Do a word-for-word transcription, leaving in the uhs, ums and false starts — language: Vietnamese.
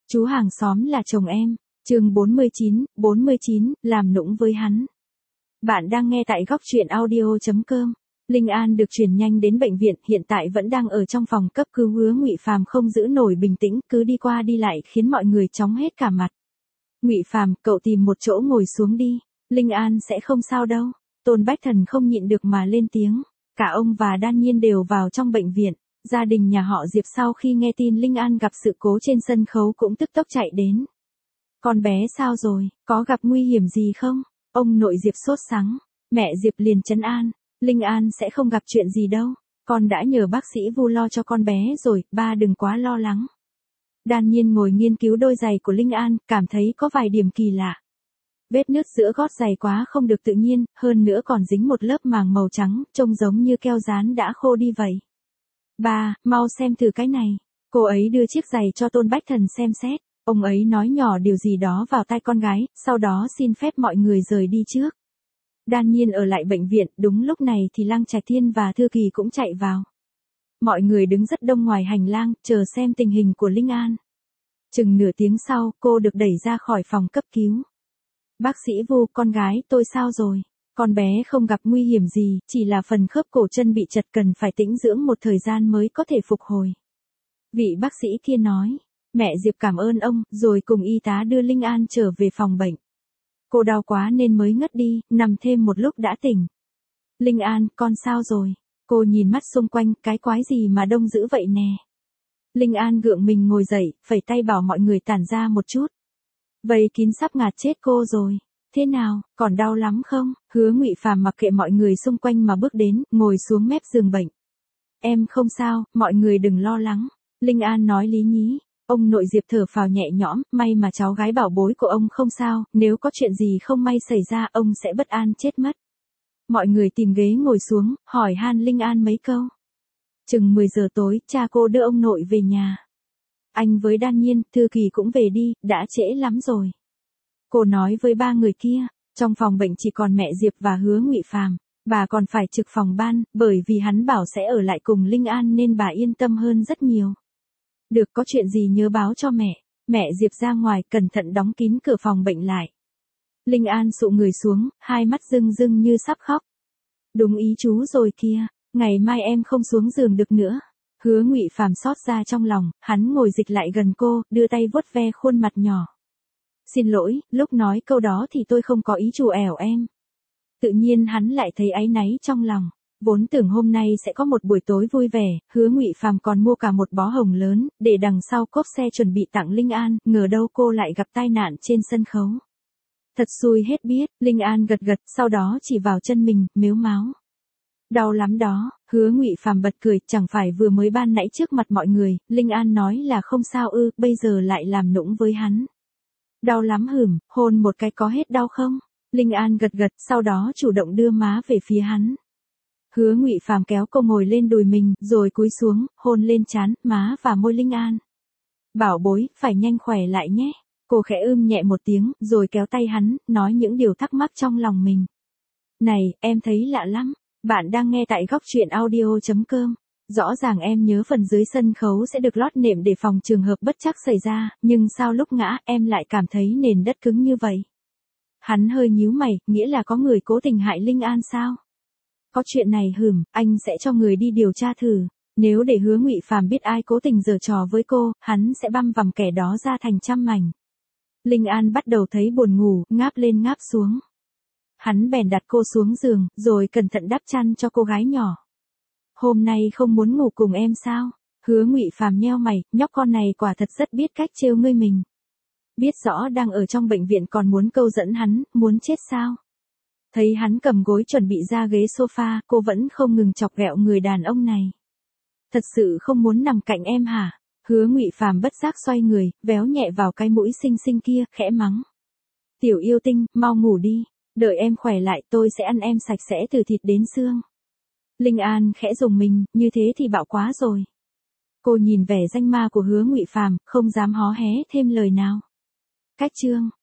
Chú hàng xóm là chồng em. Chương bốn mươi chín, bốn mươi chín, làm nũng với hắn. Bạn đang nghe tại góc truyện audio chấm com. Linh An được chuyển nhanh đến bệnh viện, hiện tại vẫn đang ở trong phòng cấp cứu. Hứa Ngụy Phàm không giữ nổi bình tĩnh, cứ đi qua đi lại khiến mọi người chóng hết cả mặt. Ngụy Phàm, cậu tìm một chỗ ngồi xuống đi, Linh An sẽ không sao đâu. Tôn Bách Thần không nhịn được mà lên tiếng. Cả ông và Đan Nhiên đều vào trong bệnh viện. Gia đình nhà họ Diệp sau khi nghe tin Linh An gặp sự cố trên sân khấu cũng tức tốc chạy đến. Con bé sao rồi, có gặp nguy hiểm gì không? Ông nội Diệp sốt sắng. Mẹ Diệp liền trấn an. Linh An sẽ không gặp chuyện gì đâu. Con đã nhờ bác sĩ Vu lo cho con bé rồi, ba đừng quá lo lắng. Đan Nhiên ngồi nghiên cứu đôi giày của Linh An, cảm thấy có vài điểm kỳ lạ. Vết nứt giữa gót giày quá không được tự nhiên, hơn nữa còn dính một lớp màng màu trắng, trông giống như keo dán đã khô đi vậy. Ba, mau xem thử cái này. Cô ấy đưa chiếc giày cho Tôn Bách Thần xem xét. Ông ấy nói nhỏ điều gì đó vào tai con gái, sau đó xin phép mọi người rời đi trước. Đan Nhiên ở lại bệnh viện, đúng lúc này thì Lăng Trạch Thiên và Thư Kỳ cũng chạy vào. Mọi người đứng rất đông ngoài hành lang, chờ xem tình hình của Linh An. Chừng nửa tiếng sau, cô được đẩy ra khỏi phòng cấp cứu. Bác sĩ Vu, con gái tôi sao rồi? Con bé không gặp nguy hiểm gì, chỉ là phần khớp cổ chân bị chật, cần phải tĩnh dưỡng một thời gian mới có thể phục hồi. Vị bác sĩ kia nói. Mẹ Diệp cảm ơn ông, rồi cùng y tá đưa Linh An trở về phòng bệnh. Cô đau quá nên mới ngất đi, nằm thêm một lúc đã tỉnh. Linh An, con sao rồi? Cô nhìn mắt xung quanh, cái quái gì mà đông dữ vậy nè? Linh An gượng mình ngồi dậy, phẩy tay bảo mọi người tản ra một chút. Vây kín sắp ngạt chết cô rồi. Thế nào, còn đau lắm không? Hứa Ngụy Phàm mặc kệ mọi người xung quanh mà bước đến, ngồi xuống mép giường bệnh. Em không sao, mọi người đừng lo lắng. Linh An nói lý nhí. Ông nội Diệp thở phào nhẹ nhõm, may mà cháu gái bảo bối của ông không sao, nếu có chuyện gì không may xảy ra ông sẽ bất an chết mất. Mọi người tìm ghế ngồi xuống, hỏi han Linh An mấy câu. Chừng mười giờ tối, cha cô đưa ông nội về nhà. Anh với Đan Nhiên, Thư Kỳ cũng về đi, đã trễ lắm rồi. Cô nói với ba người kia, trong phòng bệnh chỉ còn mẹ Diệp và Hứa Ngụy Phàm, bà còn phải trực phòng ban, bởi vì hắn bảo sẽ ở lại cùng Linh An nên bà yên tâm hơn rất nhiều. Được, có chuyện gì nhớ báo cho mẹ. Mẹ Diệp ra ngoài, cẩn thận đóng kín cửa phòng bệnh lại. Linh An sụ người xuống, hai mắt rưng rưng như sắp khóc. Đúng ý chú rồi kia, ngày mai em không xuống giường được nữa. Hứa Ngụy Phàm xót ra trong lòng, hắn ngồi dịch lại gần cô, đưa tay vuốt ve khuôn mặt nhỏ. Xin lỗi, lúc nói câu đó thì tôi không có ý trù ẻo em. Tự nhiên hắn lại thấy áy náy trong lòng. Vốn tưởng hôm nay sẽ có một buổi tối vui vẻ, Hứa Ngụy Phàm còn mua cả một bó hồng lớn, để đằng sau cốp xe chuẩn bị tặng Linh An, ngờ đâu cô lại gặp tai nạn trên sân khấu. Thật xui hết biết, Linh An gật gật, sau đó chỉ vào chân mình, mếu máo. Đau lắm đó, Hứa Ngụy Phàm bật cười, chẳng phải vừa mới ban nãy trước mặt mọi người, Linh An nói là không sao ư, bây giờ lại làm nũng với hắn. Đau lắm hửm, hôn một cái có hết đau không? Linh An gật gật, sau đó chủ động đưa má về phía hắn. Hứa Ngụy Phàm kéo cô ngồi lên đùi mình, rồi cúi xuống, hôn lên trán, má và môi Linh An. Bảo bối, phải nhanh khỏe lại nhé. Cô khẽ ưm nhẹ một tiếng, rồi kéo tay hắn, nói những điều thắc mắc trong lòng mình. Này, em thấy lạ lắm. Bạn đang nghe tại góc truyện audio chấm com. Rõ ràng em nhớ phần dưới sân khấu sẽ được lót nệm để phòng trường hợp bất trắc xảy ra, nhưng sao lúc ngã em lại cảm thấy nền đất cứng như vậy? Hắn hơi nhíu mày, nghĩa là có người cố tình hại Linh An sao? Có chuyện này hửm, anh sẽ cho người đi điều tra thử. Nếu để Hứa Ngụy Phàm biết ai cố tình giở trò với cô, hắn sẽ băm vằm kẻ đó ra thành trăm mảnh. Linh An bắt đầu thấy buồn ngủ, ngáp lên ngáp xuống. Hắn bèn đặt cô xuống giường, rồi cẩn thận đắp chăn cho cô gái nhỏ. Hôm nay không muốn ngủ cùng em sao? Hứa Ngụy Phàm nheo mày, nhóc con này quả thật rất biết cách trêu ngươi mình. Biết rõ đang ở trong bệnh viện còn muốn câu dẫn hắn, muốn chết sao? Thấy hắn cầm gối chuẩn bị ra ghế sofa, cô vẫn không ngừng chọc ghẹo người đàn ông này. Thật sự không muốn nằm cạnh em hả? Hứa Ngụy Phàm bất giác xoay người, véo nhẹ vào cái mũi xinh xinh kia, khẽ mắng. Tiểu yêu tinh, mau ngủ đi, đợi em khỏe lại tôi sẽ ăn em sạch sẽ từ thịt đến xương. Linh An khẽ rùng mình, như thế thì bạo quá rồi. Cô nhìn vẻ danh ma của Hứa Ngụy Phàm, không dám hó hé thêm lời nào. Cách chương